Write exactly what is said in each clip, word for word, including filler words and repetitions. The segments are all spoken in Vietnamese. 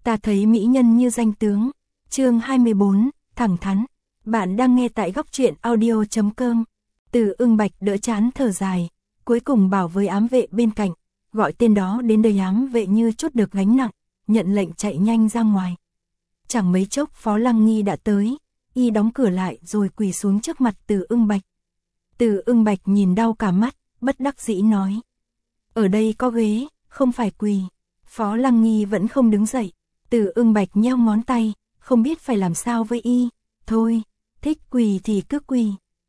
Ta thấy mỹ nhân như danh tướng. Chương hai mươi bốn, thẳng thắn. Bạn đang nghe tại góc truyện audio chấm com. Từ Ưng Bạch đỡ chán thở dài, cuối cùng bảo với ám vệ bên cạnh, gọi tên đó đến đây. Ám vệ như chút được gánh nặng, nhận lệnh chạy nhanh ra ngoài. Chẳng mấy chốc Phó Lăng Nghi đã tới, y đóng cửa lại rồi quỳ xuống trước mặt Từ Ưng Bạch. Từ Ưng Bạch nhìn đau cả mắt, bất đắc dĩ nói: "Ở đây có ghế, không phải quỳ." Phó Lăng Nghi vẫn không đứng dậy. Từ Ưng Bạch nheo ngón tay, không biết phải làm sao với y. "Thôi, thích quỳ thì cứ quỳ.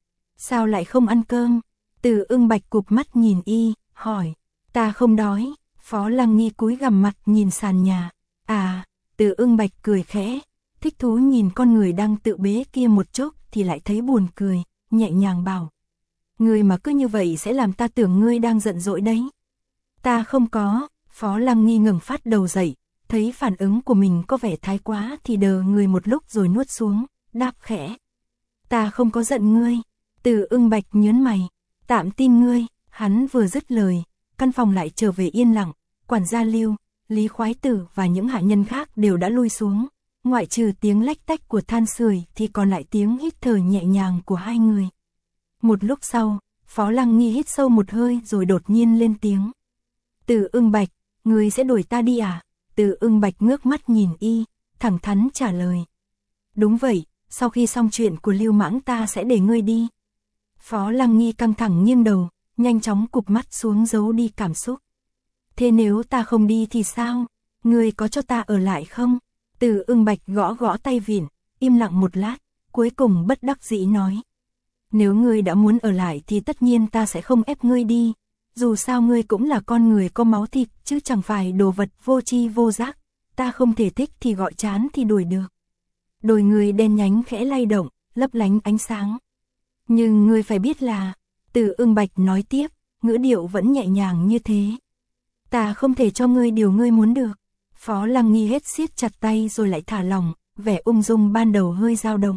Sao lại không ăn cơm?" Từ Ưng Bạch cụp mắt nhìn y, hỏi: "Ta không đói." Phó Lăng Nghi cúi gằm mặt nhìn sàn nhà. "À." Từ Ưng Bạch cười khẽ, thích thú nhìn con người đang tự bế kia một chốc thì lại thấy buồn cười, nhẹ nhàng bảo: "Ngươi mà cứ như vậy sẽ làm ta tưởng ngươi đang giận dỗi đấy." "Ta không có." Phó Lăng Nghi ngẩng phát đầu dậy, thấy phản ứng của mình có vẻ thái quá thì đờ người một lúc rồi nuốt xuống, đáp khẽ: "Ta không có giận ngươi." Từ Ưng Bạch nhớn mày: "Tạm tin ngươi." Hắn vừa dứt lời, căn phòng lại trở về yên lặng. Quản gia Lưu, Lý Khoái Tử và những hạ nhân khác đều đã lui xuống, ngoại trừ tiếng lách tách của than sưởi thì còn lại tiếng hít thở nhẹ nhàng của hai người. Một lúc sau, Phó Lăng Nghi hít sâu một hơi rồi đột nhiên lên tiếng: "Từ Ưng Bạch, ngươi sẽ đuổi ta đi à?" Từ Ưng Bạch ngước mắt nhìn y, thẳng thắn trả lời: "Đúng vậy, sau khi xong chuyện của Lưu Mãng ta sẽ để ngươi đi." Phó Lăng Nghi căng thẳng nghiêng đầu, nhanh chóng cụp mắt xuống giấu đi cảm xúc. "Thế nếu ta không đi thì sao? Ngươi có cho ta ở lại không?" Từ Ưng Bạch gõ gõ tay vịn, im lặng một lát, cuối cùng bất đắc dĩ nói: "Nếu ngươi đã muốn ở lại thì tất nhiên ta sẽ không ép ngươi đi. Dù sao ngươi cũng là con người có máu thịt chứ chẳng phải đồ vật vô tri vô giác. Ta không thể thích thì gọi chán thì đuổi được." Đôi người đen nhánh khẽ lay động, lấp lánh ánh sáng. "Nhưng ngươi phải biết là..." Từ Ưng Bạch nói tiếp, ngữ điệu vẫn nhẹ nhàng như thế. "Ta không thể cho ngươi điều ngươi muốn được." Phó Lăng Nghi hết siết chặt tay rồi lại thả lỏng, vẻ ung dung ban đầu hơi dao động.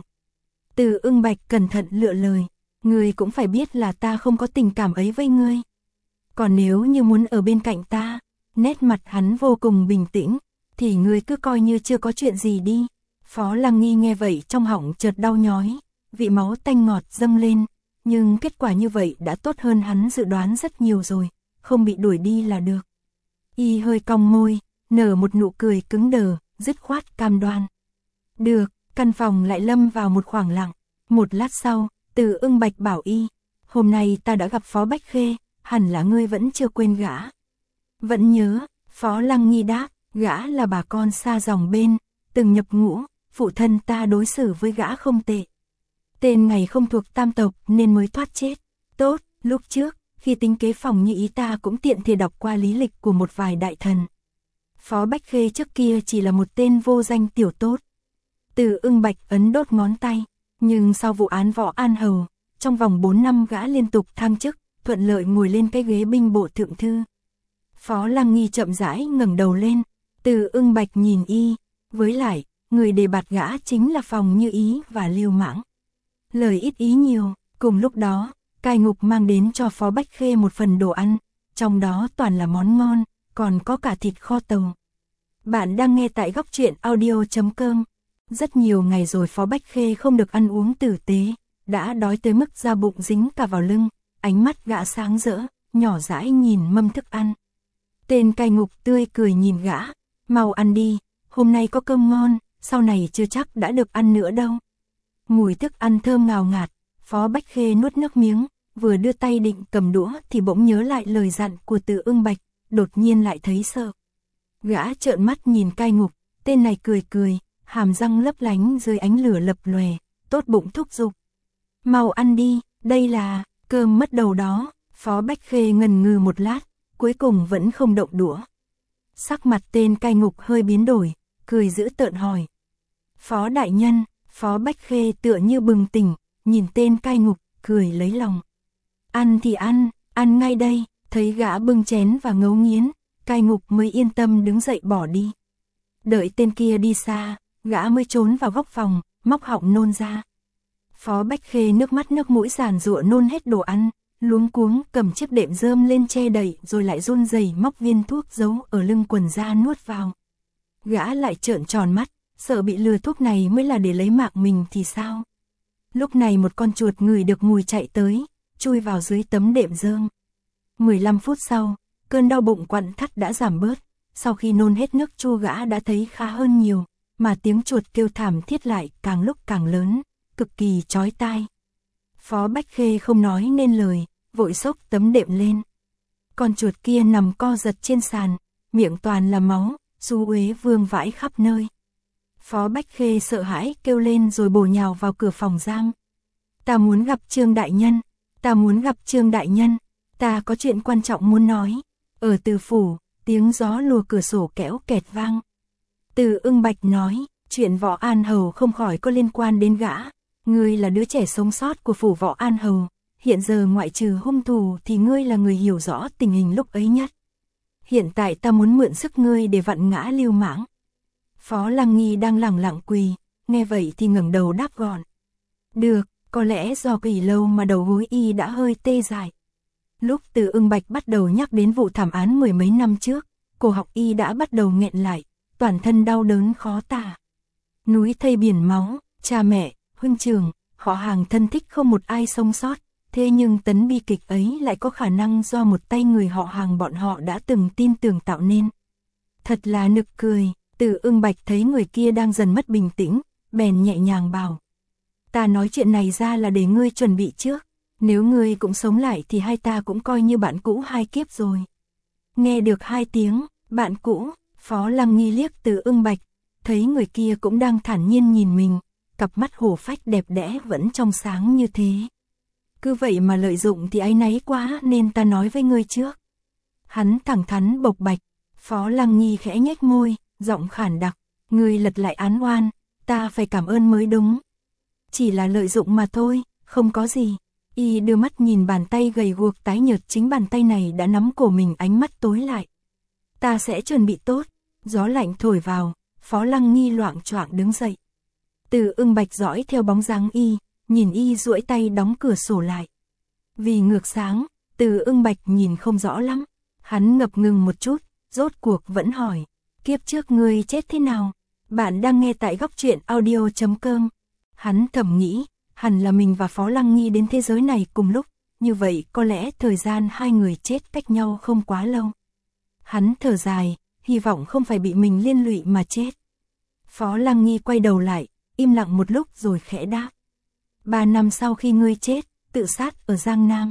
Từ Ưng Bạch cẩn thận lựa lời: "Ngươi cũng phải biết là ta không có tình cảm ấy với ngươi. Còn nếu như muốn ở bên cạnh ta," nét mặt hắn vô cùng bình tĩnh, "thì ngươi cứ coi như chưa có chuyện gì đi." Phó Lăng Nghi nghe vậy trong họng chợt đau nhói, vị máu tanh ngọt dâng lên, nhưng kết quả như vậy đã tốt hơn hắn dự đoán rất nhiều rồi, không bị đuổi đi là được. Y hơi cong môi, nở một nụ cười cứng đờ, dứt khoát cam đoan. "Được." Căn phòng lại lâm vào một khoảng lặng. Một lát sau, Từ Ưng Bạch bảo y: "Hôm nay ta đã gặp Phó Bách Khê, hẳn là ngươi vẫn chưa quên gã." "Vẫn nhớ." Phó Lăng Nghi đáp: "Gã là bà con xa dòng bên, từng nhập ngũ, phụ thân ta đối xử với gã không tệ. Tên ngày không thuộc tam tộc nên mới thoát chết." "Tốt." Lúc trước, khi tính kế phòng như ý ta cũng tiện thể đọc qua lý lịch của một vài đại thần. Phó Bách Khê trước kia chỉ là một tên vô danh tiểu tốt. Từ Ưng Bạch ấn đốt ngón tay, nhưng sau vụ án Võ An Hầu, trong vòng bốn năm gã liên tục thăng chức, thuận lợi ngồi lên cái ghế binh bộ thượng thư. Phó Lăng Nghi chậm rãi ngẩng đầu lên. Từ Ưng Bạch nhìn y, với lại, người đề bạt gã chính là Phòng Như Ý và Lưu Mãng. Lời ít ý nhiều. Cùng lúc đó, cai ngục mang đến cho Phó Bách Khê một phần đồ ăn, trong đó toàn là món ngon, còn có cả thịt kho tàu. Bạn đang nghe tại góc truyện audio chấm com. Rất nhiều ngày rồi Phó Bách Khê không được ăn uống tử tế, đã đói tới mức da bụng dính cả vào lưng, ánh mắt gã sáng rỡ, nhỏ dãi nhìn mâm thức ăn. Tên cai ngục tươi cười nhìn gã: "Mau ăn đi, hôm nay có cơm ngon, sau này chưa chắc đã được ăn nữa đâu." Mùi thức ăn thơm ngào ngạt, Phó Bách Khê nuốt nước miếng, vừa đưa tay định cầm đũa thì bỗng nhớ lại lời dặn của Từ Ưng Bạch, đột nhiên lại thấy sợ. Gã trợn mắt nhìn cai ngục, tên này cười cười, hàm răng lấp lánh dưới ánh lửa lập lòe, tốt bụng thúc giục: "Mau ăn đi, đây là cơm mất đầu đó." Phó Bách Khê ngần ngừ một lát, cuối cùng vẫn không động đũa. Sắc mặt tên cai ngục hơi biến đổi, cười dữ tợn hỏi: "Phó đại nhân?" Phó Bách Khê tựa như bừng tỉnh, nhìn tên cai ngục, cười lấy lòng: "Ăn thì ăn, ăn ngay đây." Thấy gã bưng chén và ngấu nghiến, cai ngục mới yên tâm đứng dậy bỏ đi. Đợi tên kia đi xa, gã mới trốn vào góc phòng, móc họng nôn ra. Phó Bách Khê nước mắt nước mũi giàn giụa nôn hết đồ ăn, luống cuống cầm chiếc đệm rơm lên che đậy rồi lại run rẩy móc viên thuốc giấu ở lưng quần ra nuốt vào. Gã lại trợn tròn mắt, sợ bị lừa thuốc này mới là để lấy mạng mình thì sao? Lúc này một con chuột ngửi được mùi chạy tới, chui vào dưới tấm đệm rơm. mười lăm phút sau, cơn đau bụng quặn thắt đã giảm bớt, sau khi nôn hết nước chua gã đã thấy khá hơn nhiều, mà tiếng chuột kêu thảm thiết lại càng lúc càng lớn, cực kỳ chói tai. Phó Bách Khê không nói nên lời, vội xốc tấm đệm lên. Con chuột kia nằm co giật trên sàn, miệng toàn là máu, xú uế vương vãi khắp nơi. Phó Bách Khê sợ hãi kêu lên rồi bổ nhào vào cửa phòng giam. Ta muốn gặp Trương đại nhân, ta muốn gặp Trương đại nhân, ta có chuyện quan trọng muốn nói. Ở Từ phủ, tiếng gió lùa cửa sổ kéo kẹt vang. Từ Ưng Bạch nói, chuyện Võ An Hầu không khỏi có liên quan đến gã. Ngươi là đứa trẻ sống sót của phủ Võ An Hầu, hiện giờ ngoại trừ hung thủ thì ngươi là người hiểu rõ tình hình lúc ấy nhất. Hiện tại ta muốn mượn sức ngươi để vặn ngã Lưu Mãng. Phó Lăng Nghi đang lẳng lặng quỳ, nghe vậy thì ngẩng đầu đáp gọn. Được, có lẽ do quỳ lâu mà đầu gối y đã hơi tê dại. Lúc Từ Ưng Bạch bắt đầu nhắc đến vụ thảm án mười mấy năm trước, cổ họng y đã bắt đầu nghẹn lại, toàn thân đau đớn khó tả. Núi thây biển máu, cha mẹ, huynh trưởng, họ hàng thân thích không một ai sống sót, thế nhưng tấn bi kịch ấy lại có khả năng do một tay người họ hàng bọn họ đã từng tin tưởng tạo nên. Thật là nực cười. Từ Ưng Bạch thấy người kia đang dần mất bình tĩnh, bèn nhẹ nhàng bảo. Ta nói chuyện này ra là để ngươi chuẩn bị trước, nếu ngươi cũng sống lại thì hai ta cũng coi như bạn cũ hai kiếp rồi. Nghe được hai tiếng, bạn cũ, Phó Lăng Nghi liếc Từ Ưng Bạch, thấy người kia cũng đang thản nhiên nhìn mình, cặp mắt hổ phách đẹp đẽ vẫn trong sáng như thế. Cứ vậy mà lợi dụng thì áy náy quá nên ta nói với ngươi trước. Hắn thẳng thắn bộc bạch, Phó Lăng Nghi khẽ nhếch môi, giọng khản đặc, ngươi lật lại án oan, ta phải cảm ơn mới đúng. Chỉ là lợi dụng mà thôi, không có gì. Y đưa mắt nhìn bàn tay gầy guộc tái nhợt, chính bàn tay này đã nắm cổ mình, ánh mắt tối lại. Ta sẽ chuẩn bị tốt. Gió lạnh thổi vào, Phó Lăng Nghi loạng choạng đứng dậy. Từ Ưng Bạch dõi theo bóng dáng y, nhìn y duỗi tay đóng cửa sổ lại. Vì ngược sáng, Từ Ưng Bạch nhìn không rõ lắm, hắn ngập ngừng một chút, rốt cuộc vẫn hỏi. Kiếp trước ngươi chết thế nào? Bạn đang nghe tại góc truyện audio chấm com. Hắn thầm nghĩ, hẳn là mình và Phó Lăng Nghi đến thế giới này cùng lúc, như vậy có lẽ thời gian hai người chết cách nhau không quá lâu. Hắn thở dài, hy vọng không phải bị mình liên lụy mà chết. Phó Lăng Nghi quay đầu lại, im lặng một lúc rồi khẽ đáp. Ba năm sau khi ngươi chết, tự sát ở Giang Nam.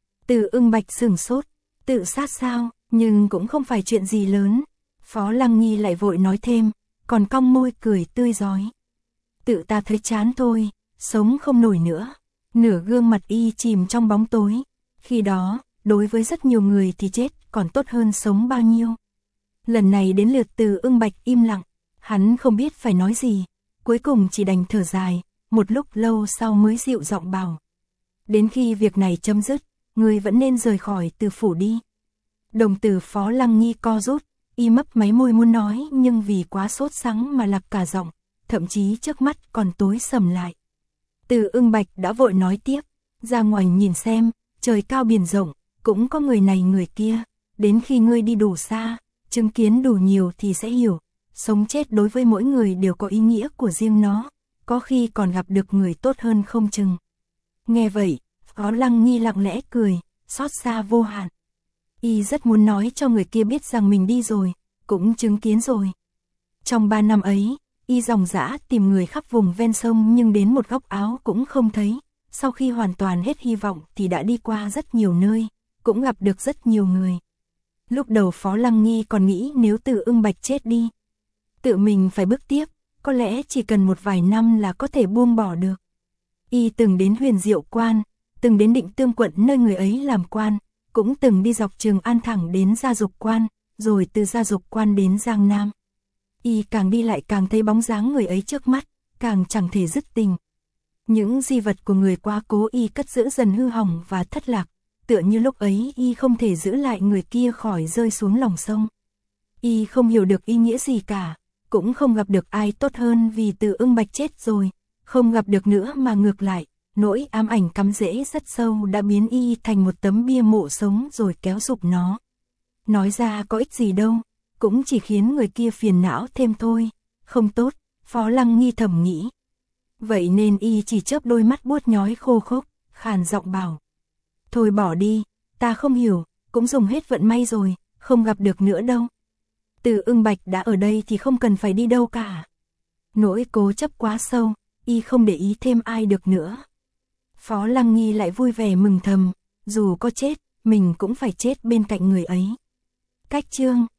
Từ Ưng Bạch sửng sốt, tự sát sao, nhưng cũng không phải chuyện gì lớn. Phó Lăng Nghi lại vội nói thêm, còn cong môi cười tươi rói. Tự ta thấy chán thôi, sống không nổi nữa. Nửa gương mặt y chìm trong bóng tối. Khi đó, đối với rất nhiều người thì chết còn tốt hơn sống bao nhiêu. Lần này đến lượt Từ Ưng Bạch im lặng, hắn không biết phải nói gì, cuối cùng chỉ đành thở dài, một lúc lâu sau mới dịu giọng bảo. Đến khi việc này chấm dứt, người vẫn nên rời khỏi Từ phủ đi. Đồng tử Phó Lăng Nghi co rút, y mấp máy môi muốn nói nhưng vì quá sốt sắng mà lạc cả giọng, thậm chí trước mắt còn tối sầm lại. Từ Ưng Bạch đã vội nói tiếp, ra ngoài nhìn xem, trời cao biển rộng, cũng có người này người kia, đến khi ngươi đi đủ xa, chứng kiến đủ nhiều thì sẽ hiểu, sống chết đối với mỗi người đều có ý nghĩa của riêng nó, có khi còn gặp được người tốt hơn không chừng. Nghe vậy, Phó Lăng Nghi lặng lẽ cười, xót xa vô hạn. Y rất muốn nói cho người kia biết rằng mình đi rồi, cũng chứng kiến rồi. Trong ba năm ấy, y dòng dã tìm người khắp vùng ven sông nhưng đến một góc áo cũng không thấy. Sau khi hoàn toàn hết hy vọng thì đã đi qua rất nhiều nơi, cũng gặp được rất nhiều người. Lúc đầu Phó Lăng Nghi còn nghĩ nếu Từ Ưng Bạch chết đi, tự mình phải bước tiếp, có lẽ chỉ cần một vài năm là có thể buông bỏ được. Y từng đến Huyền Diệu Quan, từng đến Định Tương quận nơi người ấy làm quan, cũng từng đi dọc Trường An thẳng đến Gia Dục Quan, rồi từ Gia Dục Quan đến Giang Nam. Y càng đi lại càng thấy bóng dáng người ấy trước mắt, càng chẳng thể dứt tình. Những di vật của người quá cố y cất giữ dần hư hỏng và thất lạc, tựa như lúc ấy y không thể giữ lại người kia khỏi rơi xuống lòng sông. Y không hiểu được ý nghĩa gì cả, cũng không gặp được ai tốt hơn vì Từ Ưng Bạch chết rồi, không gặp được nữa mà ngược lại, nỗi ám ảnh cắm rễ rất sâu đã biến y thành một tấm bia mộ sống rồi kéo sụp nó. Nói ra có ích gì đâu, cũng chỉ khiến người kia phiền não thêm thôi, không tốt, Phó Lăng Nghi thầm nghĩ. Vậy nên y chỉ chớp đôi mắt buốt nhói khô khốc, khàn giọng bảo. Thôi bỏ đi, ta không hiểu, cũng dùng hết vận may rồi, không gặp được nữa đâu. Từ Ưng Bạch đã ở đây thì không cần phải đi đâu cả. Nỗi cố chấp quá sâu, y không để ý thêm ai được nữa. Phó Lăng Nghi lại vui vẻ mừng thầm, dù có chết, mình cũng phải chết bên cạnh người ấy. Cách chương